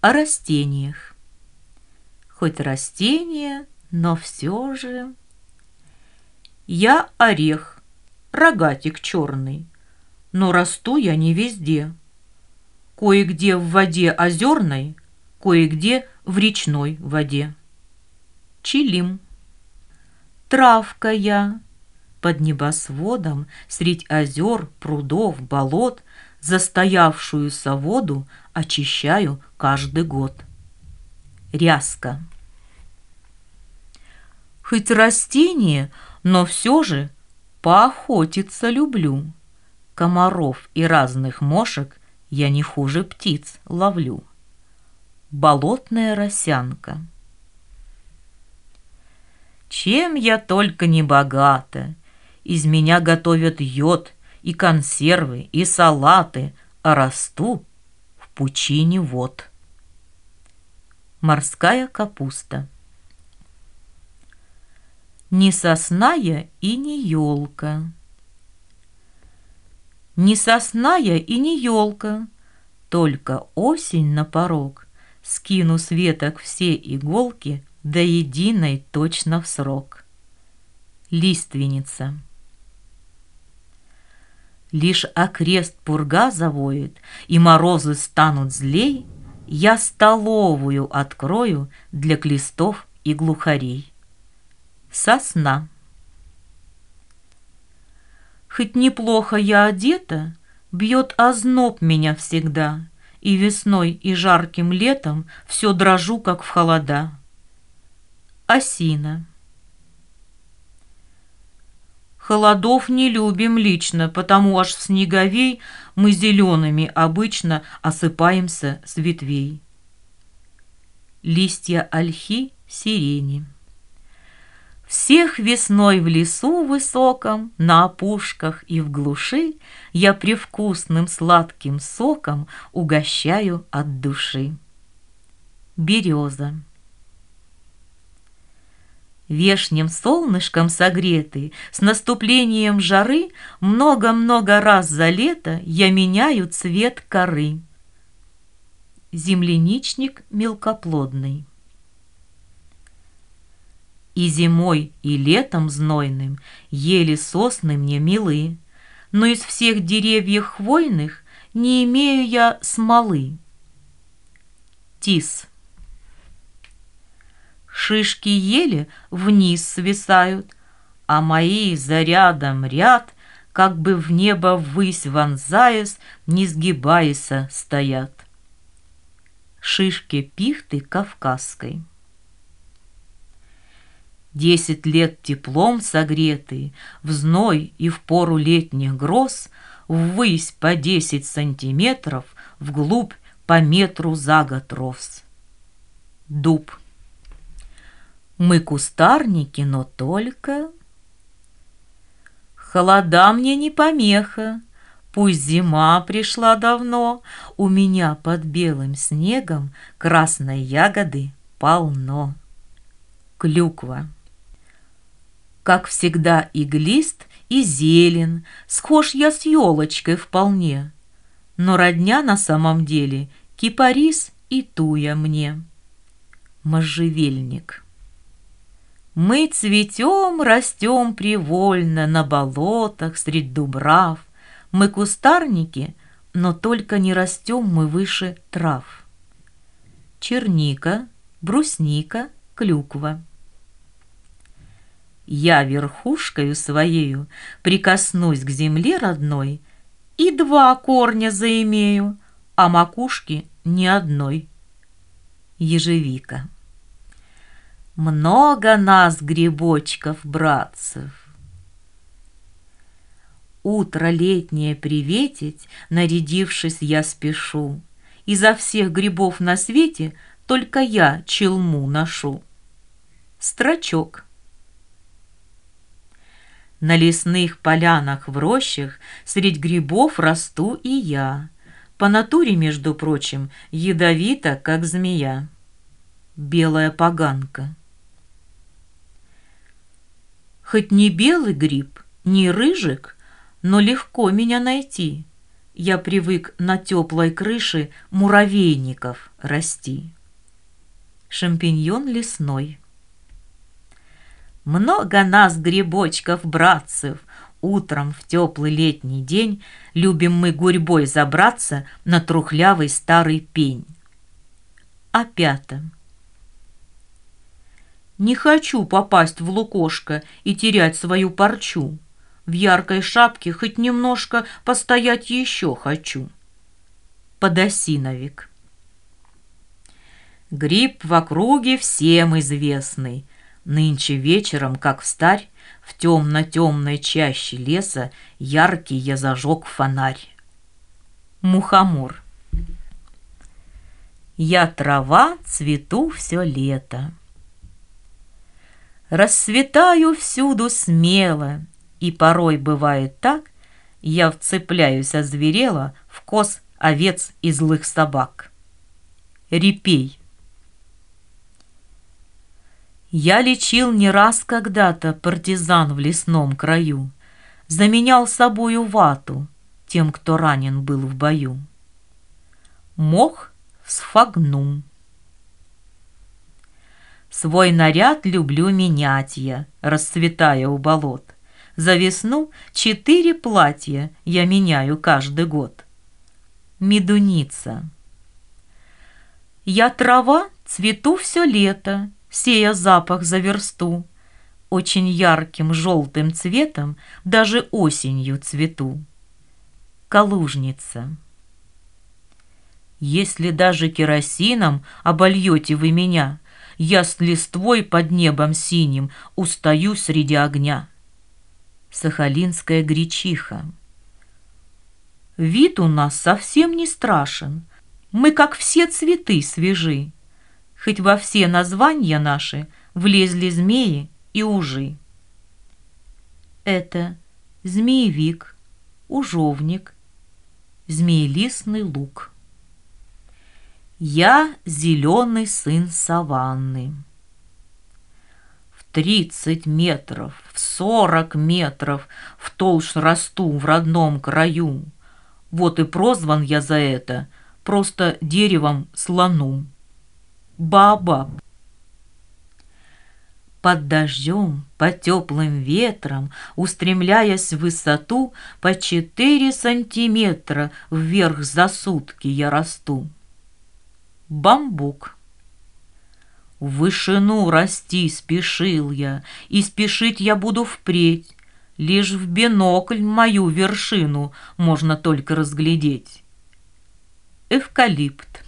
О растениях. Хоть растение, но все же. Я орех, рогатик черный, но расту я не везде. Кое-где в воде озерной, кое-где в речной воде. Чилим. Травка я, под небосводом, средь озер, прудов, болот, застоявшуюся воду очищаю каждый год. Ряска. Хоть растение, но все же поохотиться люблю. Комаров и разных мошек я не хуже птиц ловлю. Болотная росянка. Чем я только не богата, из меня готовят йод, и консервы, и салаты, а расту в пучине вод. Морская капуста. Не сосна я и не елка. Не сосна я и не елка, только осень на порог, скину с веток все иголки до единой точно в срок. Лиственница. Лишь окрест пурга завоет, и морозы станут злей, я столовую открою для глистов и глухарей. Сосна. Хоть неплохо я одета, бьет озноб меня всегда, и весной, и жарким летом все дрожу, как в холода. Осина. Холодов не любим лично, потому аж в снеговей мы зелеными обычно осыпаемся с ветвей. Листья ольхи, сирени. Всех весной в лесу высоком, на опушках и в глуши я привкусным сладким соком угощаю от души. Береза. Вешним солнышком согретый, с наступлением жары, много-много раз за лето я меняю цвет коры. Земляничник мелкоплодный. И зимой, и летом знойным ели сосны мне милы, но из всех деревьев хвойных не имею я смолы. Тис. Шишки ели вниз свисают, а мои за рядом ряд, как бы в небо ввысь вонзаясь, не сгибаясь, стоят. Шишки пихты кавказской. 10 лет теплом согретый, в зной и в пору летних гроз, ввысь по 10 сантиметров, вглубь по метру за год рос. Дуб. Мы кустарники, но только... Холода мне не помеха, пусть зима пришла давно, у меня под белым снегом красной ягоды полно. Клюква. Как всегда иглист и зелен, схож я с елочкой вполне, но родня на самом деле кипарис и туя мне. Можжевельник. Мы цветем, растем привольно на болотах средь дубрав. Мы кустарники, но только не растем мы выше трав. Черника, брусника, клюква. Я верхушкою своею прикоснусь к земле родной и 2 корня заимею, а макушки ни одной. Ежевика. Много нас, грибочков, братцев. Утро летнее приветить, нарядившись, я спешу. Изо всех грибов на свете только я челму ношу. Строчок. На лесных полянах в рощах средь грибов расту и я. По натуре, между прочим, ядовита, как змея. Белая поганка. Хоть не белый гриб, не рыжик, но легко меня найти. Я привык на теплой крыше муравейников расти. Шампиньон лесной. Много нас, грибочков, братцев, утром в теплый летний день любим мы гурьбой забраться на трухлявый старый пень. О пятом. Не хочу попасть в лукошко и терять свою парчу. В яркой шапке хоть немножко постоять еще хочу. Подосиновик. Гриб в округе всем известный. Нынче вечером, как встарь, в темно-темной чаще леса яркий я зажег фонарь. Мухомор. Я трава, цвету все лето. Расцветаю всюду смело, и порой бывает так, я вцепляюсь озверело в коз, овец и злых собак. Репей. Я лечил не раз когда-то партизан в лесном краю, заменял собою вату тем, кто ранен был в бою. Мох сфагнум. Свой наряд люблю менять я, расцветая у болот. За весну 4 платья я меняю каждый год. Медуница. Я трава, цвету все лето, сея запах за версту. Очень ярким желтым цветом даже осенью цвету. Калужница. Если даже керосином обольете вы меня, я с листвой под небом синим устаю среди огня. Сахалинская гречиха. Вид у нас совсем не страшен, мы как все цветы свежи, хоть во все названия наши влезли змеи и ужи. Это змеевик, ужовник, змеелистный лук. Я зеленый сын саванны. В 30 метров, в 40 метров втолщ расту в родном краю. Вот и прозван я за это просто деревом слону. Баобаб. Под дождем, под теплым ветром, устремляясь в высоту, по 4 сантиметра вверх за сутки я расту. Бамбук. В вышину расти спешил я, и спешить я буду впредь. Лишь в бинокль мою вершину можно только разглядеть. Эвкалипт.